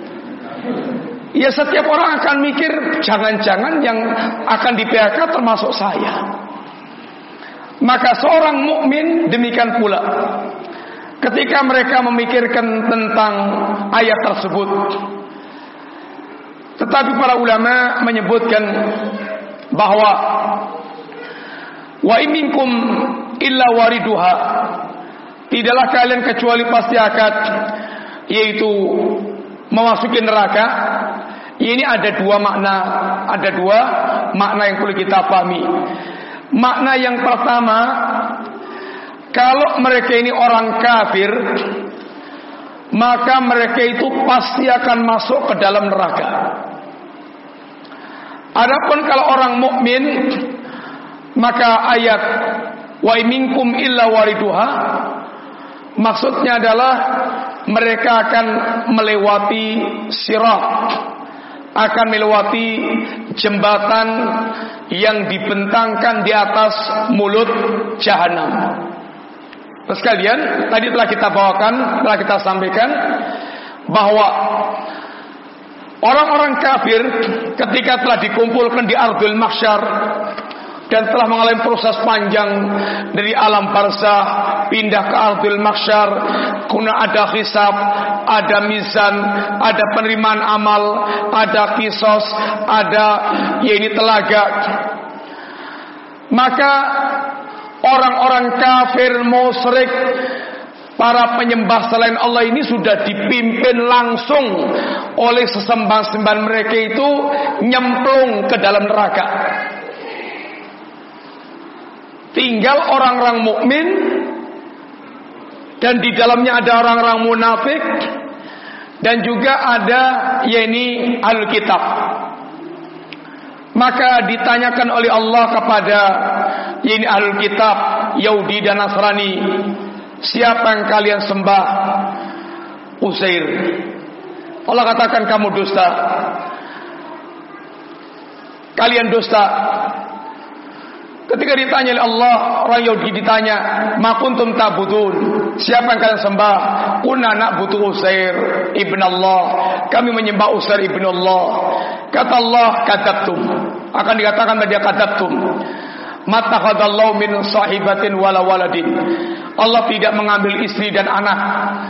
Ya setiap orang akan mikir jangan-jangan yang akan di P H K termasuk saya. Maka seorang mukmin demikian pula ketika mereka memikirkan tentang ayat tersebut. Tetapi para ulama menyebutkan bahwa wa iminkum illa wariduha, tidaklah kalian kecuali pasti akan yaitu memasuki neraka. Ini ada dua makna, ada dua makna yang perlu kita pahami. Makna yang pertama, kalau mereka ini orang kafir, maka mereka itu pasti akan masuk ke dalam neraka. Adapun kalau orang mukmin, maka ayat wa minkum illa wariduha maksudnya adalah mereka akan melewati sirat, akan melewati jembatan yang dibentangkan di atas mulut jahanam. Terus kalian, tadi telah kita bawakan, telah kita sampaikan bahwa orang-orang kafir ketika telah dikumpulkan di ardul mahsyar dan telah mengalami proses panjang dari alam barzah pindah ke ardul mahsyar, kuna ada hisab, ada mizan, ada penerimaan amal, ada kisos, ada ya ini telaga. Maka orang-orang kafir musyrik, para penyembah selain Allah ini sudah dipimpin langsung oleh sesembahan-sembahan mereka itu nyemplung ke dalam neraka. Tinggal orang-orang mukmin dan di dalamnya ada orang-orang munafik dan juga ada yakni ahlul kitab. Maka ditanyakan oleh Allah kepada yakni ahlul kitab Yahudi dan Nasrani, siapa yang kalian sembah? Uzair. Allah katakan kamu dusta. Kalian dusta. Ketika ditanya oleh Allah, orang Yahudi ditanya, ma kuntum ta'budun, siapa yang kalian sembah? Kunna na'budu Uzair ibn Allah, kami menyembah Uzair ibn Allah. Kata Allah, kadzabtum. Akan dikatakan dia kadzabtum. Mattakhadallahu min sahibatin wala waladin. Allah tidak mengambil istri dan anak.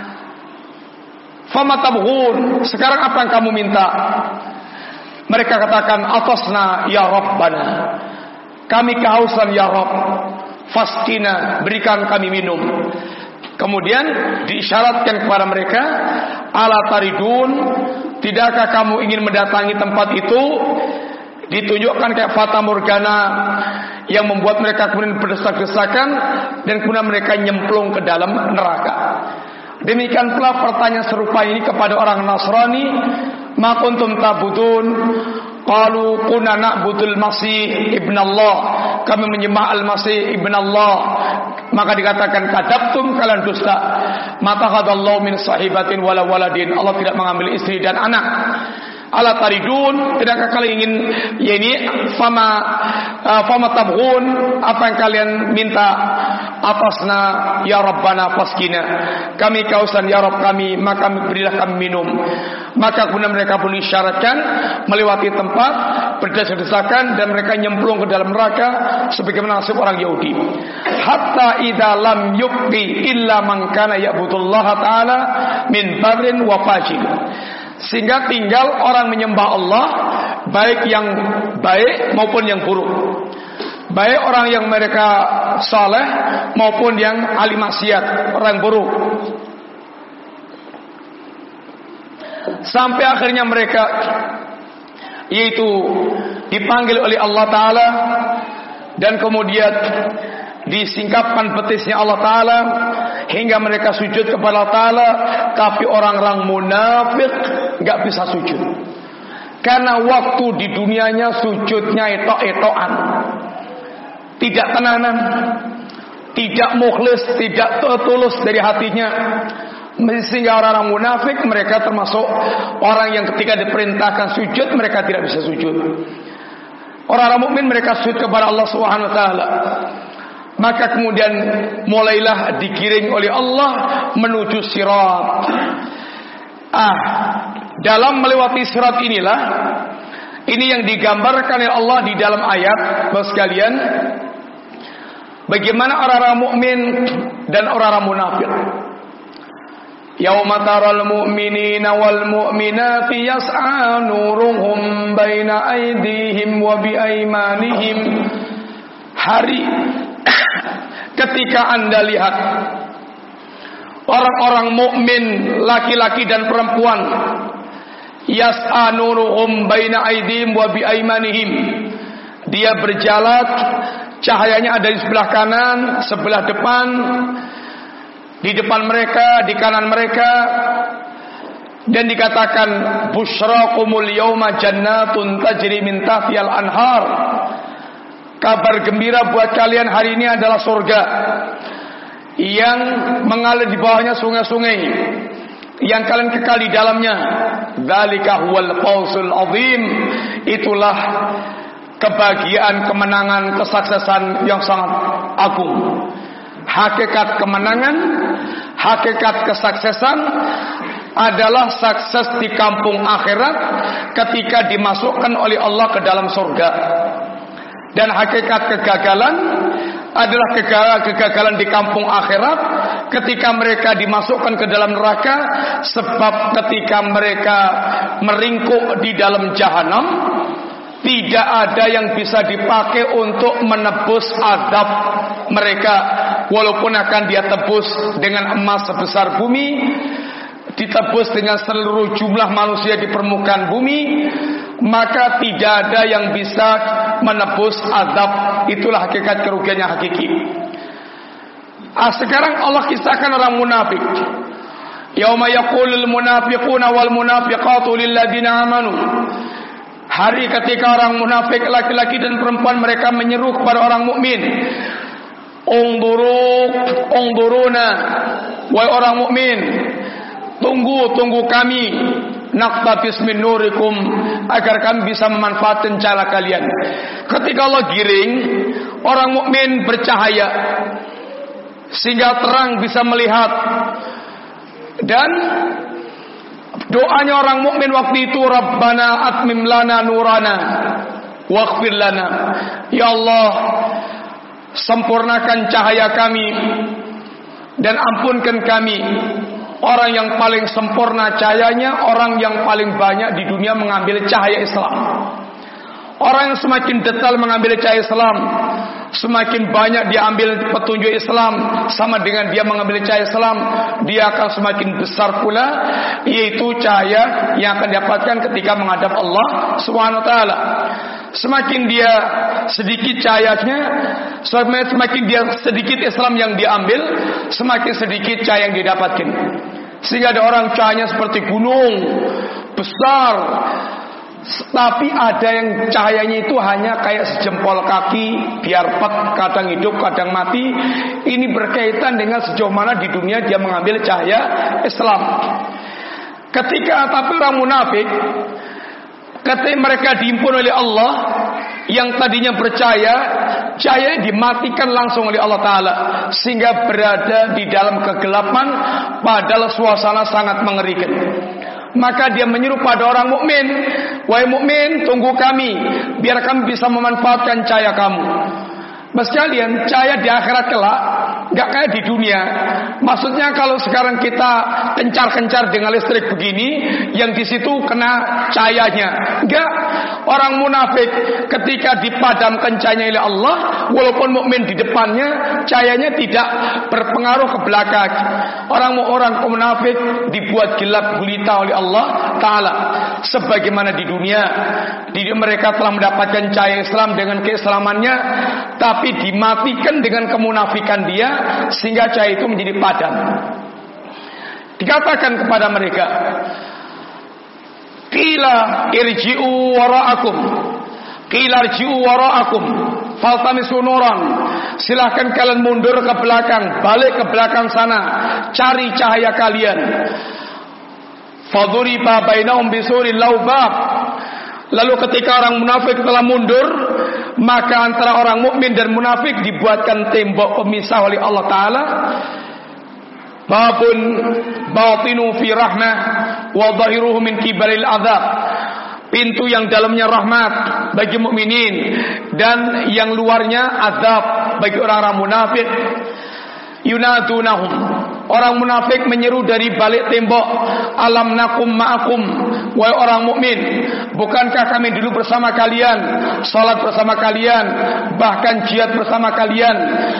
Fama tabghun, sekarang apa yang kamu minta? Mereka katakan, atasna ya Rabbana, kami kehausan ya Rabb, fasqina, berikan kami minum. Kemudian diisyaratkan kepada mereka, ala taridun, tidakkah kamu ingin mendatangi tempat itu? Ditunjukkan kayak fata morgana yang membuat mereka kemudian berdesak-desakan dan kemudian mereka nyemplung ke dalam neraka. Demikian pula pertanyaan serupa ini kepada orang Nasrani, ma kuntum ta'budun? Qalu kunna na'budul Masih ibn Allah, kami menyembah Al-Masih ibn Allah. Maka dikatakan kadzabtum, kalian dusta. Matakhadallahu min sahibatin wala waladin, Allah tidak mengambil istri dan anak. Ala taridun, tidakkah kalian ingin yakni fama uh, fama tabghun, apa yang kalian minta? Atasna ya Rabbana fasqina, kami kausan ya Rabb kami, maka berilah kami minum. Maka kemudian mereka pun disyaratkan melewati tempat berdesak-desakan dan mereka nyemplung ke dalam neraka sebagaimana nasib orang Yahudi. Hatta idza lam yuqi illa man kana ya'budullaha ta'ala min barrin wa fajir, sehingga tinggal orang menyembah Allah baik yang baik maupun yang buruk, baik orang yang mereka saleh maupun yang ahli maksiat, orang buruk. Sampai akhirnya mereka yaitu dipanggil oleh Allah Ta'ala, dan kemudian disingkapkan betisnya Allah Ta'ala hingga mereka sujud kepada Allah Ta'ala. Tapi orang-orang munafik gak bisa sujud, karena waktu di dunianya sujudnya etok-etokan, tidak tenanan, tidak mukhlis, tidak tulus dari hatinya. Sehingga orang-orang munafik mereka termasuk orang yang ketika diperintahkan sujud mereka tidak bisa sujud. Orang-orang mukmin mereka sujud kepada Allah Subhanahu wa taala. Maka kemudian mulailah digiring oleh Allah menuju sirat. Ah, dalam melewati sirat inilah, ini yang digambarkan oleh Allah di dalam ayat, Bapak sekalian, bagaimana orang-orang mukmin dan orang-orang munafik. Yauma taral mu'minina wal mu'minati yas'a nuruhum baina aydihim wa bi aymanihim. Hari ketika Anda lihat orang-orang mukmin laki-laki dan perempuan, yas'a nuruhum baina aydihim wa bi aymanihim, dia berjalan, cahayanya ada di sebelah kanan, sebelah depan, di depan mereka, di kanan mereka, dan dikatakan busyrakumul yauma jannatun tajri min tahtihal anhar. Kabar gembira buat kalian hari ini adalah surga yang mengalir di bawahnya sungai-sungai yang kalian kekal di dalamnya. Dzalika huwal fawzul azim. Itulah kebahagiaan, kemenangan, kesuksesan yang sangat agung. Hakikat kemenangan, hakikat kesuksesan adalah sukses di kampung akhirat ketika dimasukkan oleh Allah ke dalam surga. Dan hakikat kegagalan adalah kegagalan di kampung akhirat ketika mereka dimasukkan ke dalam neraka, sebab ketika mereka meringkuk di dalam jahanam, tidak ada yang bisa dipakai untuk menebus adab mereka. Walaupun akan dia tebus dengan emas sebesar bumi, ditebus dengan seluruh jumlah manusia di permukaan bumi, maka tidak ada yang bisa menebus adab. Itulah hakikat kerugiannya hakiki. Ah, sekarang Allah kisahkan orang munafik. Yauma yaqulul munafiquna wal munafiqatu lil ladzina amanu. Hari ketika orang munafik laki-laki dan perempuan mereka menyeru kepada orang mukmin, Ungduru, ungduruna, wahai orang mukmin, tunggu, tunggu kami, naqtabis min nurikum, agar kami bisa memanfaatkan cahaya kalian. Ketika Allah giring, orang mukmin bercahaya sehingga terang bisa melihat. Dan doanya orang mukmin waktu itu, Rabbana atmim lana nurana waghfir lana. Ya Allah, sempurnakan cahaya kami dan ampunkan kami. Orang yang paling sempurna cahayanya orang yang paling banyak di dunia mengambil cahaya Islam. Orang yang semakin detail mengambil cahaya Islam, semakin banyak diambil petunjuk Islam, sama dengan dia mengambil cahaya Islam, dia akan semakin besar pula, yaitu cahaya yang akan didapatkan ketika menghadap Allah Subhanahu wa taala. Semakin dia sedikit cahayanya, semakin dia sedikit Islam yang diambil, semakin sedikit cahaya yang didapatkan. Sehingga ada orang cahayanya seperti gunung besar, tapi ada yang cahayanya itu hanya kayak sejempol kaki, biar pet, kadang hidup, kadang mati. Ini berkaitan dengan sejauh mana di dunia dia mengambil cahaya Islam. Ketika tapi orang munafik, ketika mereka dihimpun oleh Allah, yang tadinya percaya, cahaya dimatikan langsung oleh Allah Ta'ala, sehingga berada di dalam kegelapan, padahal suasana sangat mengerikan. Maka dia menyeru pada orang mukmin, wahai mukmin, tunggu kami, biar kami bisa memanfaatkan cahaya kamu. Sekalian, cahaya di akhirat kelak gak kayak di dunia. Maksudnya kalau sekarang kita kencar-kencar dengan listrik begini, yang di situ kena cahayanya. Enggak, Orang munafik ketika dipadamkan cahayanya oleh Allah, walaupun mukmin di depannya, cahayanya tidak berpengaruh ke belakang. Orang-orang munafik dibuat gelap gulita oleh Allah Ta'ala. Sebagaimana di dunia, di mereka telah mendapatkan cahaya Islam dengan keislamannya, tapi dimatikan dengan kemunafikan dia, sehingga cahaya itu menjadi padam. Dikatakan kepada mereka, qila irji'u wara'akum, qila irji'u wara'akum faltamisu nuran, silahkan kalian mundur ke belakang, balik ke belakang sana, cari cahaya kalian. Faduriba bainahum bisurin lahu bab. Lalu ketika orang munafik telah mundur, maka antara orang mukmin dan munafik dibuatkan tembok pemisah oleh Allah Ta'ala. Babun batinu fi rahmah wa zahiruhu min kibaril azab. Pintu yang dalamnya rahmat bagi mukminin dan yang luarnya azab bagi orang-orang munafik. Yunadunahum, orang munafik menyeru dari balik tembok, alam nakum ma'akum, wahai orang mukmin, bukankah kami dulu bersama kalian, salat bersama kalian, bahkan jihad bersama kalian?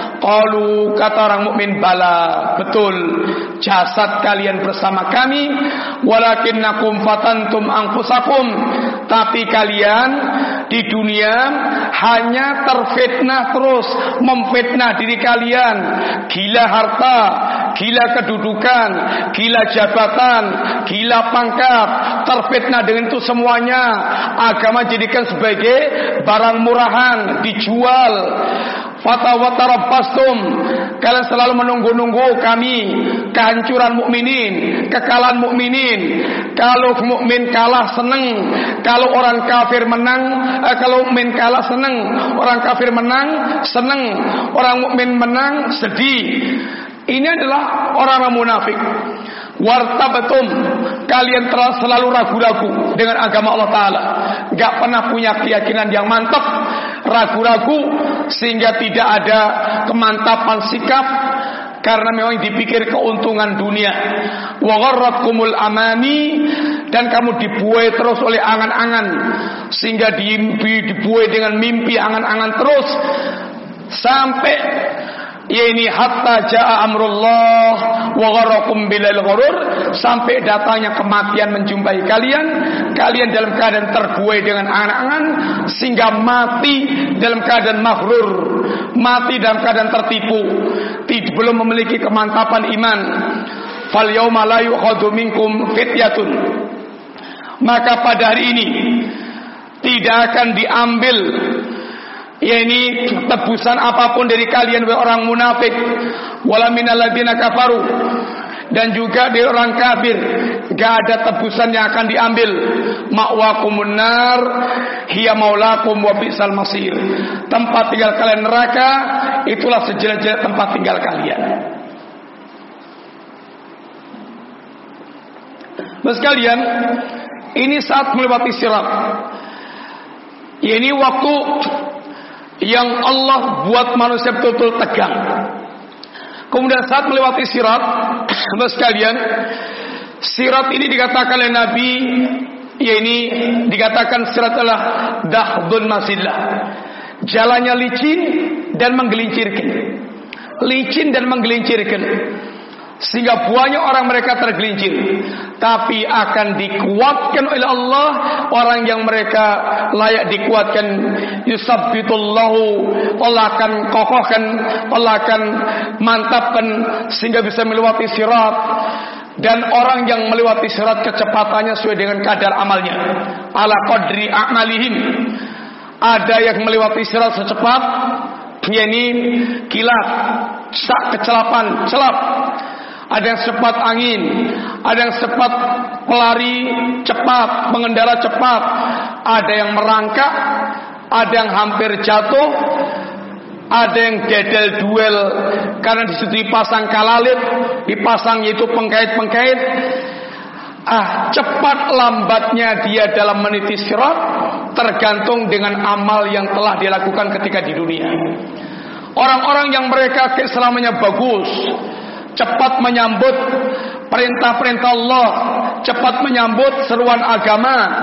Qalu, kata orang mukmin, bala, betul, jasad kalian bersama kami, walakinnakum fatantum anfusakum, tapi kalian di dunia hanya terfitnah terus, memfitnah diri kalian. Gila harta, gila kedudukan, gila jabatan, gila pangkat, terfitnah dengan itu semuanya. Agama jadikan sebagai barang murahan, dijual. Fatawatarabbastum, kalian selalu menunggu-nunggu kami, kehancuran mukminin, kekalahan mukminin. Kalau mukmin kalah seneng, kalau orang kafir menang, eh, kalau mukmin kalah seneng, orang kafir menang seneng, orang mukmin menang sedih. Ini adalah orang-orang munafik. Wartabatum, kalian telah selalu ragu-ragu dengan agama Allah Ta'ala, gak pernah punya keyakinan yang mantap, ragu-ragu sehingga tidak ada kemantapan sikap, karena memang dipikir keuntungan dunia. Wa gharratkumul amani, dan kamu dibuai terus oleh angan-angan, sehingga dibuai dengan mimpi angan-angan terus sampai ya ini hatta jaa amrullah wa gharakum bilal ghurur, sampai datangnya kematian menjumpai kalian, kalian dalam keadaan terbuai dengan angan-angan sehingga mati dalam keadaan maghrur, mati dalam keadaan tertipu, tidak belum memiliki kemantapan iman. Fal yauma la yu'khadhu minkum fityatun, maka pada hari ini tidak akan diambil yakni tebusan apapun dari kalian wahai orang munafik, wala minal ladzina kafaru, dan juga dari orang kafir, enggak ada tebusan yang akan diambil. Ma'wakumun nar hiya maulakum wa bi'sal masir, tempat tinggal kalian neraka, itulah sejelek-jelek tempat tinggal kalian. Mas kalian, ini saat melewati sirat, ini waktu yang Allah buat manusia betul-betul tegang. Kemudian saat melewati sirat, saudara sekalian, sirat ini dikatakan oleh Nabi, ya ini dikatakan sirat adalah dahdun masillah, jalannya licin dan menggelincirkan, licin dan menggelincirkan, sehingga banyak orang mereka tergelincir. Tapi akan dikuatkan oleh Allah orang yang mereka layak dikuatkan. Yusabbitullahu, Allah akan kokohkan, Allah akan mantapkan sehingga bisa melewati sirat. Dan orang yang melewati sirat kecepatannya sesuai dengan kadar amalnya, ala qadri a'malihim. Ada yang melewati sirat secepat, yakni kilat, sak kecelapan, celap. Ada yang cepat angin, ada yang cepat pelari cepat, mengendara cepat, ada yang merangkak, ada yang hampir jatuh, ada yang dedel duel karena disitu dipasang kalalit, dipasang yaitu pengkait-pengkait. Ah, cepat lambatnya dia dalam meniti sirat tergantung dengan amal yang telah dia lakukan ketika di dunia. Orang-orang yang mereka keislamannya bagus, cepat menyambut perintah-perintah Allah, cepat menyambut seruan agama,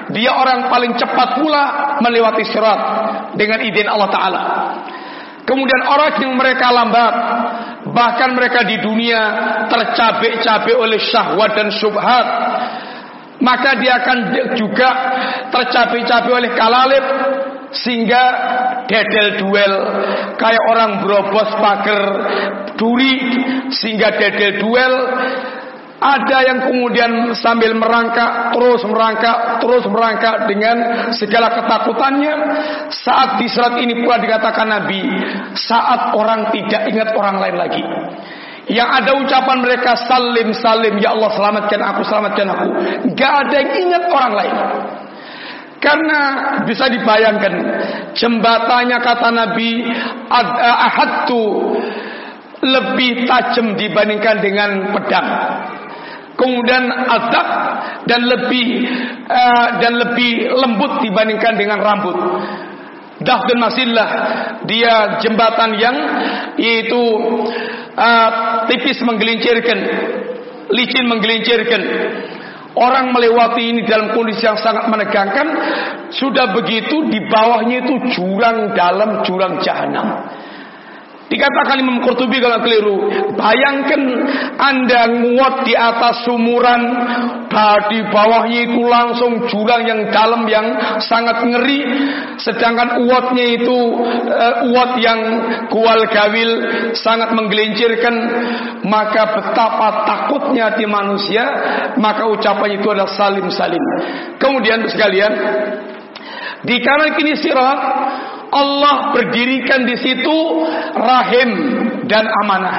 dia orang paling cepat pula melewati sirat dengan izin Allah Ta'ala. Kemudian orang yang mereka lambat, bahkan mereka di dunia tercabik-cabik oleh syahwat dan syubhat, maka dia akan juga tercabik-cabik oleh kalalib, sehingga dedel duel kayak orang berobos pagar duri, sehingga dedel duel. Ada yang kemudian sambil merangkak, terus merangkak, terus merangkak dengan segala ketakutannya. Saat di surat ini pula dikatakan Nabi, saat orang tidak ingat orang lain lagi, yang ada ucapan mereka salim salim, ya Allah selamatkan aku, selamatkan aku. Gak ada yang ingat orang lain. Karena bisa dibayangkan jembatannya, kata Nabi, ahadtu, lebih tajam dibandingkan dengan pedang. Kemudian azab, dan lebih uh, dan lebih lembut dibandingkan dengan rambut. Dah dan masillah, dia jembatan yang yaitu uh, tipis menggelincirkan, licin menggelincirkan. Orang melewati ini dalam kondisi yang sangat menegangkan. Sudah begitu di bawahnya itu jurang dalam jurang jahanam. Dikatakan Imam Qurtubi kalau keliru, bayangkan Anda nguat di atas sumuran, di bawahnya itu langsung jurang yang dalam yang sangat ngeri, sedangkan uatnya itu uh, uat yang kual gawil, sangat menggelincirkan. Maka betapa takutnya hati manusia, maka ucapan itu adalah salim salim. Kemudian sekalian, di kanan kini sirat Allah berdirikan di situ rahim dan amanah.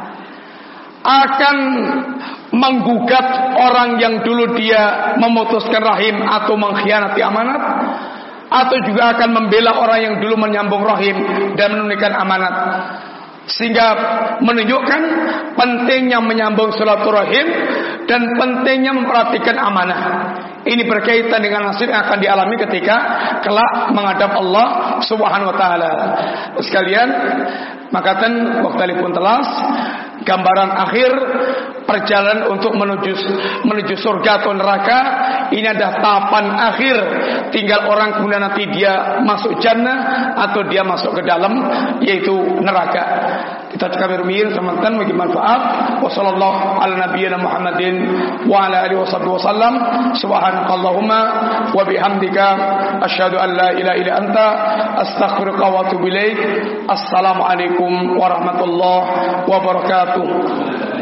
Akan menggugat orang yang dulu dia memutuskan rahim atau mengkhianati amanat, atau juga akan membela orang yang dulu menyambung rahim dan menunaikan amanat. Sehingga menunjukkan pentingnya menyambung silaturahim dan pentingnya memperhatikan amanah. Ini berkaitan dengan nasib yang akan dialami ketika kelak menghadap Allah Subhanahu wa taala. Sekalian, makatan waktu pun telas, gambaran akhir perjalanan untuk menuju menuju surga atau neraka ini adalah tahapan akhir. Tinggal orang kemudian nanti dia masuk jannah atau dia masuk ke dalam yaitu neraka. Kita cakap bermir teman-teman bagi manfaat. Wassallallahu ala nabiyyina Muhammadin wa ala alihi wasallam. Subhanakallahumma wa bihamdika asyhadu an la ilaha illa anta astaghfiruka wa atubu ilaik. Assalamualaikum warahmatullahi wabarakatuh.